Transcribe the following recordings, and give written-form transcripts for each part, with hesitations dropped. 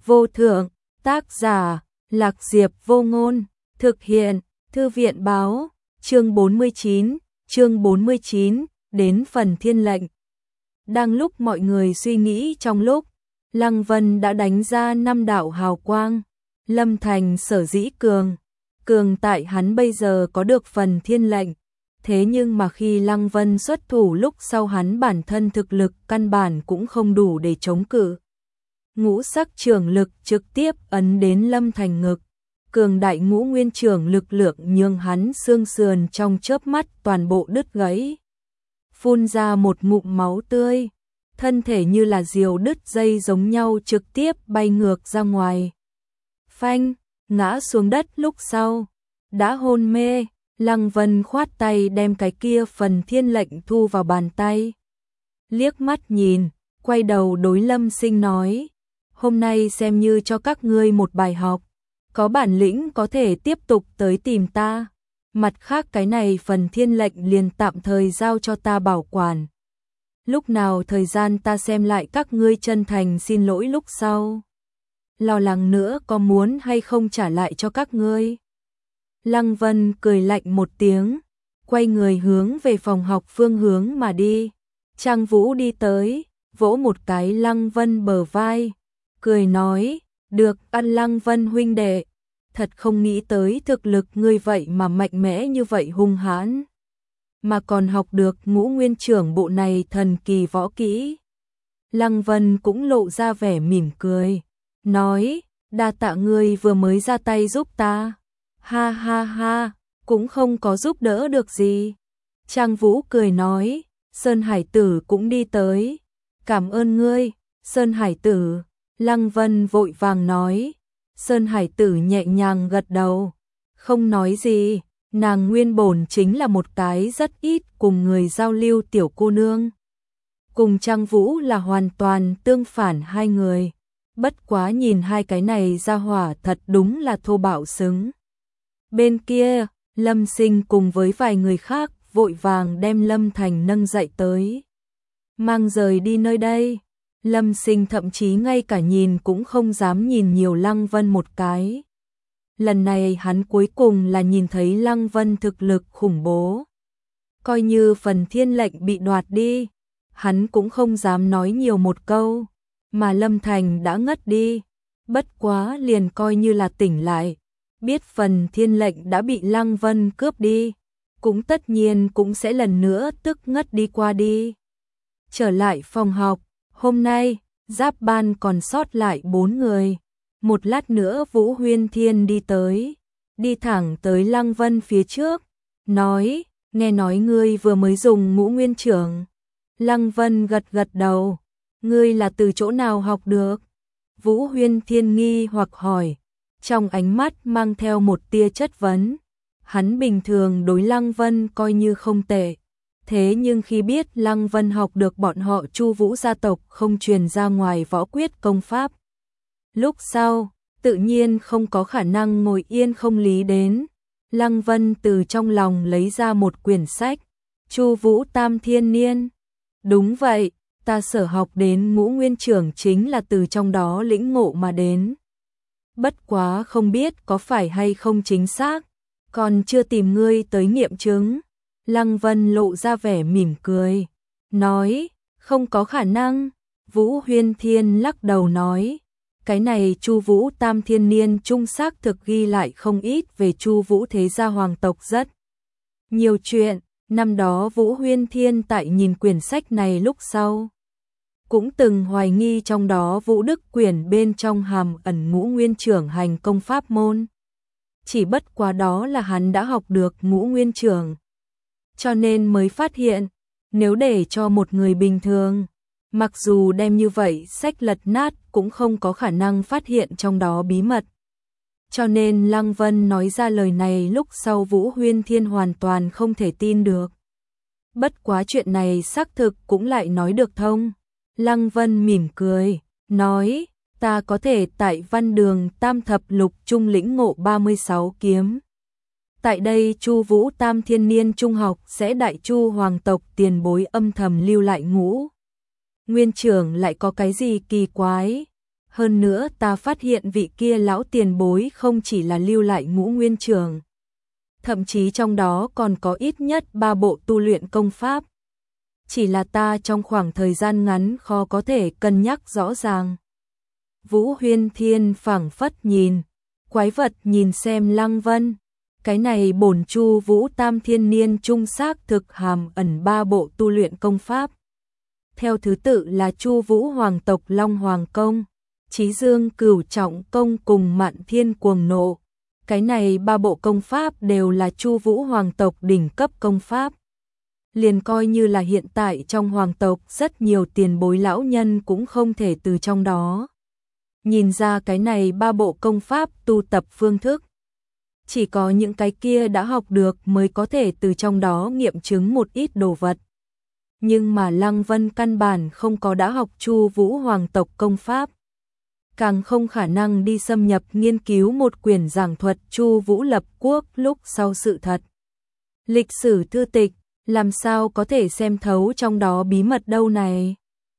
vô thượng, tác giả, Lạc Diệp Vô Ngôn, thực hiện, Thư viện báo, chương 49, đến phần thiên lệnh. Đang lúc mọi người suy nghĩ trong lúc, Lăng Vân đã đánh ra 5 đạo hào quang, Lâm Thành sở dĩ cường tại hắn bây giờ có được phần thiên lệnh. Thế nhưng mà khi Lăng Vân xuất thủ lúc sau hắn bản thân thực lực căn bản cũng không đủ để chống cự. Ngũ sắc trường lực trực tiếp ấn đến Lâm Thành ngực, cường đại ngũ nguyên trường lực lượng nhường hắn xương sườn trong chớp mắt toàn bộ đứt gãy. Phun ra một ngụm máu tươi, thân thể như là diều đứt dây giống nhau trực tiếp bay ngược ra ngoài. Phanh, ngã xuống đất lúc sau, đã hôn mê. Lăng Vân khoát tay đem cái kia phần thiên lệnh thu vào bàn tay. Liếc mắt nhìn, quay đầu đối Lâm Sinh nói, hôm nay xem như cho các ngươi một bài học, có bản lĩnh có thể tiếp tục tới tìm ta. Mặt khác cái này phần thiên lệnh liền tạm thời giao cho ta bảo quản. Lúc nào thời gian ta xem lại các ngươi chân thành xin lỗi lúc sau. Lo lắng nữa có muốn hay không trả lại cho các ngươi. Lăng Vân cười lạnh một tiếng, quay người hướng về phòng học phương hướng mà đi. Trang Vũ đi tới, vỗ một cái Lăng Vân bờ vai, cười nói, được ăn Lăng Vân huynh đệ, thật không nghĩ tới thực lực ngươi vậy mà mạnh mẽ như vậy hung hãn. Mà còn học được ngũ nguyên trưởng bộ này thần kỳ võ kỹ. Lăng Vân cũng lộ ra vẻ mỉm cười, nói, đa tạ ngươi vừa mới ra tay giúp ta. Ha ha ha, cũng không có giúp đỡ được gì. Trang Vũ cười nói, Sơn Hải Tử cũng đi tới. Cảm ơn ngươi, Sơn Hải Tử. Lăng Vân vội vàng nói. Sơn Hải Tử nhẹ nhàng gật đầu, không nói gì, nàng nguyên bổn chính là một cái rất ít cùng người giao lưu tiểu cô nương. Cùng Trang Vũ là hoàn toàn tương phản hai người, bất quá nhìn hai cái này ra hỏa thật đúng là thô bạo xứng. Bên kia, Lâm Sinh cùng với vài người khác vội vàng đem Lâm Thành nâng dậy tới. Mang rời đi nơi đây, Lâm Sinh thậm chí ngay cả nhìn cũng không dám nhìn nhiều Lăng Vân một cái. Lần này hắn cuối cùng là nhìn thấy Lăng Vân thực lực khủng bố. Coi như phần thiên lệnh bị đoạt đi, hắn cũng không dám nói nhiều một câu, mà Lâm Thành đã ngất đi. Bất quá liền coi như là tỉnh lại. Biết phần thiên lệnh đã bị Lăng Vân cướp đi, cũng tất nhiên cũng sẽ lần nữa tức ngất đi qua đi. Trở lại phòng học, hôm nay, giáp ban còn sót lại 4 người. Một lát nữa Vũ Huyên Thiên đi tới, đi thẳng tới Lăng Vân phía trước, nói, nghe nói ngươi vừa mới dùng ngũ nguyên trưởng. Lăng Vân gật gật đầu, ngươi là từ chỗ nào học được? Vũ Huyên Thiên nghi hoặc hỏi. Trong ánh mắt mang theo một tia chất vấn, hắn bình thường đối Lăng Vân coi như không tệ. Thế nhưng khi biết Lăng Vân học được bọn họ Chu Vũ gia tộc không truyền ra ngoài võ quyết công pháp, lúc sau, tự nhiên không có khả năng ngồi yên không lý đến. Lăng Vân từ trong lòng lấy ra một quyển sách, Chu Vũ Tam Thiên Niên. Đúng vậy, ta sở học đến ngũ nguyên trưởng chính là từ trong đó lĩnh ngộ mà đến. Bất quá không biết có phải hay không chính xác, còn chưa tìm ngươi tới nghiệm chứng. Lăng Vân lộ ra vẻ mỉm cười, nói, không có khả năng. Vũ Huyên Thiên lắc đầu nói, cái này Chu Vũ Tam Thiên Niên trung xác thực ghi lại không ít về Chu Vũ thế gia hoàng tộc rất nhiều chuyện. Năm đó Vũ Huyên Thiên tại nhìn quyển sách này lúc sau, cũng từng hoài nghi trong đó Vũ Đức Quyển bên trong hàm ẩn ngũ nguyên trưởng hành công pháp môn. Chỉ bất quá đó là hắn đã học được ngũ nguyên trưởng, cho nên mới phát hiện, nếu để cho một người bình thường, mặc dù đem như vậy sách lật nát cũng không có khả năng phát hiện trong đó bí mật. Cho nên Lăng Vân nói ra lời này lúc sau Vũ Huyên Thiên hoàn toàn không thể tin được. Bất quá chuyện này xác thực cũng lại nói được thông. Lăng Vân mỉm cười, nói, ta có thể tại văn đường tam thập lục trung lĩnh ngộ 36 kiếm. Tại đây Chu Vũ Tam Thiên Niên trung học sẽ đại Chu hoàng tộc tiền bối âm thầm lưu lại ngũ nguyên trưởng lại có cái gì kỳ quái. Hơn nữa ta phát hiện vị kia lão tiền bối không chỉ là lưu lại Ngũ Nguyên Trường, thậm chí trong đó còn có ít nhất 3 bộ tu luyện công pháp. Chỉ là ta trong khoảng thời gian ngắn khó có thể cân nhắc rõ ràng. Vũ Huyên Thiên phảng phất nhìn, quái vật nhìn xem Lăng Vân. Cái này bổn Chu Vũ Tam Thiên Niên trung xác thực hàm ẩn 3 bộ tu luyện công pháp. Theo thứ tự là Chu Vũ Hoàng tộc Long Hoàng Công, Chí Dương Cửu Trọng Công cùng Mạn Thiên Cuồng Nộ. Cái này 3 bộ công pháp đều là Chu Vũ Hoàng tộc đỉnh cấp công pháp. Liền coi như là hiện tại trong hoàng tộc rất nhiều tiền bối lão nhân cũng không thể từ trong đó nhìn ra cái này 3 bộ công pháp tu tập phương thức. Chỉ có những cái kia đã học được mới có thể từ trong đó nghiệm chứng một ít đồ vật. Nhưng mà Lăng Vân căn bản không có đã học Chu Vũ Hoàng tộc công pháp, càng không khả năng đi xâm nhập nghiên cứu một quyển giảng thuật Chu Vũ lập quốc lúc sau sự thật. Lịch sử thư tịch, làm sao có thể xem thấu trong đó bí mật đâu này?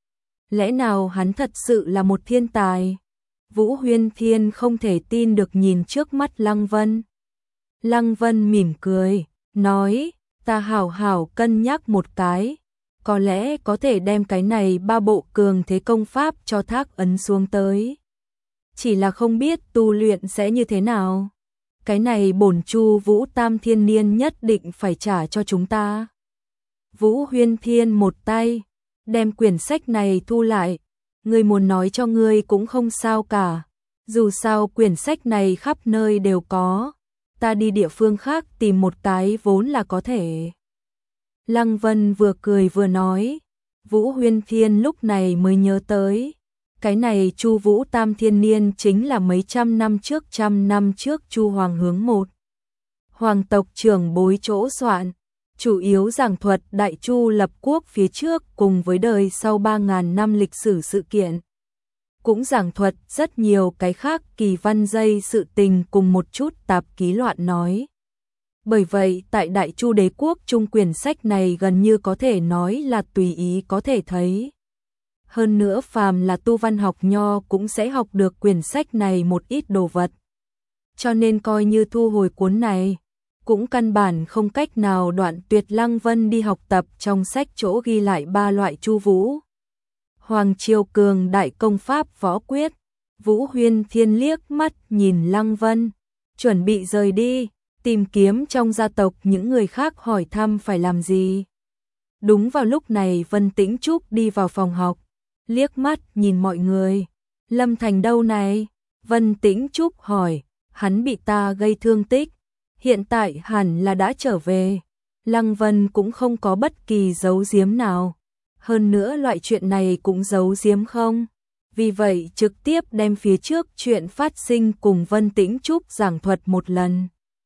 Lẽ nào hắn thật sự là một thiên tài? Vũ Huyên Thiên không thể tin được nhìn trước mắt Lăng Vân. Lăng Vân mỉm cười, nói, ta hảo hảo cân nhắc một cái, có lẽ có thể đem cái này 3 bộ cường thế công pháp cho Thác Ấn xuống tới. Chỉ là không biết tu luyện sẽ như thế nào. Cái này bổn Chu Vũ Tam Thiên Niên nhất định phải trả cho chúng ta. Vũ Huyên Thiên một tay đem quyển sách này thu lại. Ngươi muốn nói cho ngươi cũng không sao cả. Dù sao quyển sách này khắp nơi đều có. Ta đi địa phương khác tìm một cái vốn là có thể. Lăng Vân vừa cười vừa nói. Vũ Huyên Thiên lúc này mới nhớ tới. Cái này Chu Vũ Tam Thiên Niên chính là mấy trăm năm trước Chu Hoàng Hướng một hoàng tộc trưởng bối chỗ soạn, chủ yếu giảng thuật Đại Chu lập quốc phía trước cùng với đời sau 3.000 năm lịch sử sự kiện. Cũng giảng thuật rất nhiều cái khác kỳ văn dây sự tình cùng một chút tạp ký loạn nói. Bởi vậy tại Đại Chu đế quốc trung quyển sách này gần như có thể nói là tùy ý có thể thấy. Hơn nữa phàm là tu văn học nho cũng sẽ học được quyển sách này một ít đồ vật. Cho nên coi như thu hồi cuốn này, cũng căn bản không cách nào đoạn tuyệt Lăng Vân đi học tập trong sách chỗ ghi lại 3 loại Chu Vũ Hoàng Triều cường đại công pháp võ quyết. Vũ Huyên Thiên liếc mắt nhìn Lăng Vân, chuẩn bị rời đi, tìm kiếm trong gia tộc những người khác hỏi thăm phải làm gì. Đúng vào lúc này Vân Tĩnh Trúc đi vào phòng học, liếc mắt nhìn mọi người. Lâm Thành đâu này? Vân Tĩnh Trúc hỏi, hắn bị ta gây thương tích, hiện tại hẳn là đã trở về. Lăng Vân cũng không có bất kỳ giấu giếm nào. Hơn nữa loại chuyện này cũng giấu giếm không. Vì vậy trực tiếp đem phía trước chuyện phát sinh cùng Vân Tĩnh Trúc giảng thuật một lần.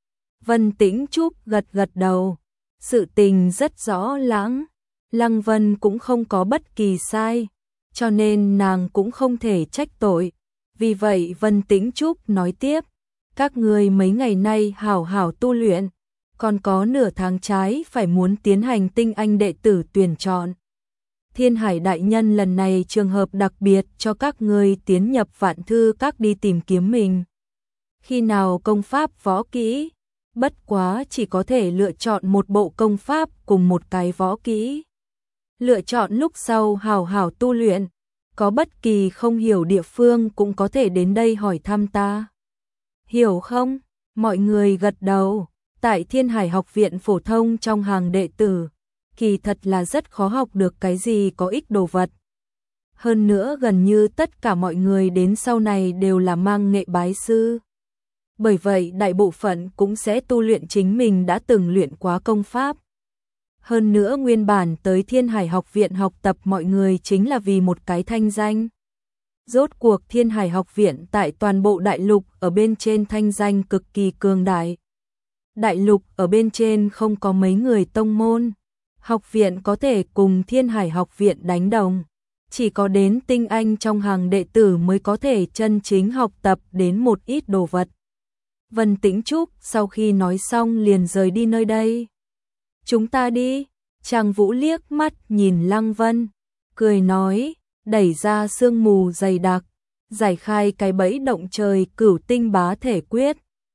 Vân Tĩnh Trúc gật gật đầu. Sự tình rất rõ lãng. Lăng Vân cũng không có bất kỳ sai, cho nên nàng cũng không thể trách tội. Vì vậy Vân Tĩnh Trúc nói tiếp, các ngươi mấy ngày nay hảo hảo tu luyện, còn có nửa tháng trái phải muốn tiến hành tinh anh đệ tử tuyển chọn. Thiên Hải đại nhân lần này trường hợp đặc biệt cho các ngươi tiến nhập Vạn Thư Các đi tìm kiếm mình. Khi nào công pháp võ kỹ, bất quá chỉ có thể lựa chọn một bộ công pháp cùng một cái võ kỹ. Lựa chọn lúc sau hảo hảo tu luyện, có bất kỳ không hiểu địa phương cũng có thể đến đây hỏi thăm ta. Hiểu không? Mọi người gật đầu. Tại Thiên Hải học viện phổ thông trong hàng đệ tử, kỳ thật là rất khó học được cái gì có ích đồ vật. Hơn nữa gần như tất cả mọi người đến sau này đều là mang nghệ bái sư. Bởi vậy đại bộ phận cũng sẽ tu luyện chính mình đã từng luyện quá công pháp. Hơn nữa nguyên bản tới Thiên Hải học viện học tập mọi người chính là vì một cái thanh danh. Rốt cuộc Thiên Hải học viện tại toàn bộ đại lục ở bên trên thanh danh cực kỳ cường đại. Đại lục ở bên trên không có mấy người tông môn. Học viện có thể cùng Thiên Hải học viện đánh đồng. Chỉ có đến tinh anh trong hàng đệ tử mới có thể chân chính học tập đến một ít đồ vật. Vân Tĩnh Trúc sau khi nói xong liền rời đi nơi đây. Chúng ta đi. Trang Vũ liếc mắt nhìn Lăng Vân, cười nói, đẩy ra sương mù dày đặc, giải khai cái bẫy động trời Cửu Tinh Bá Thể Quyết.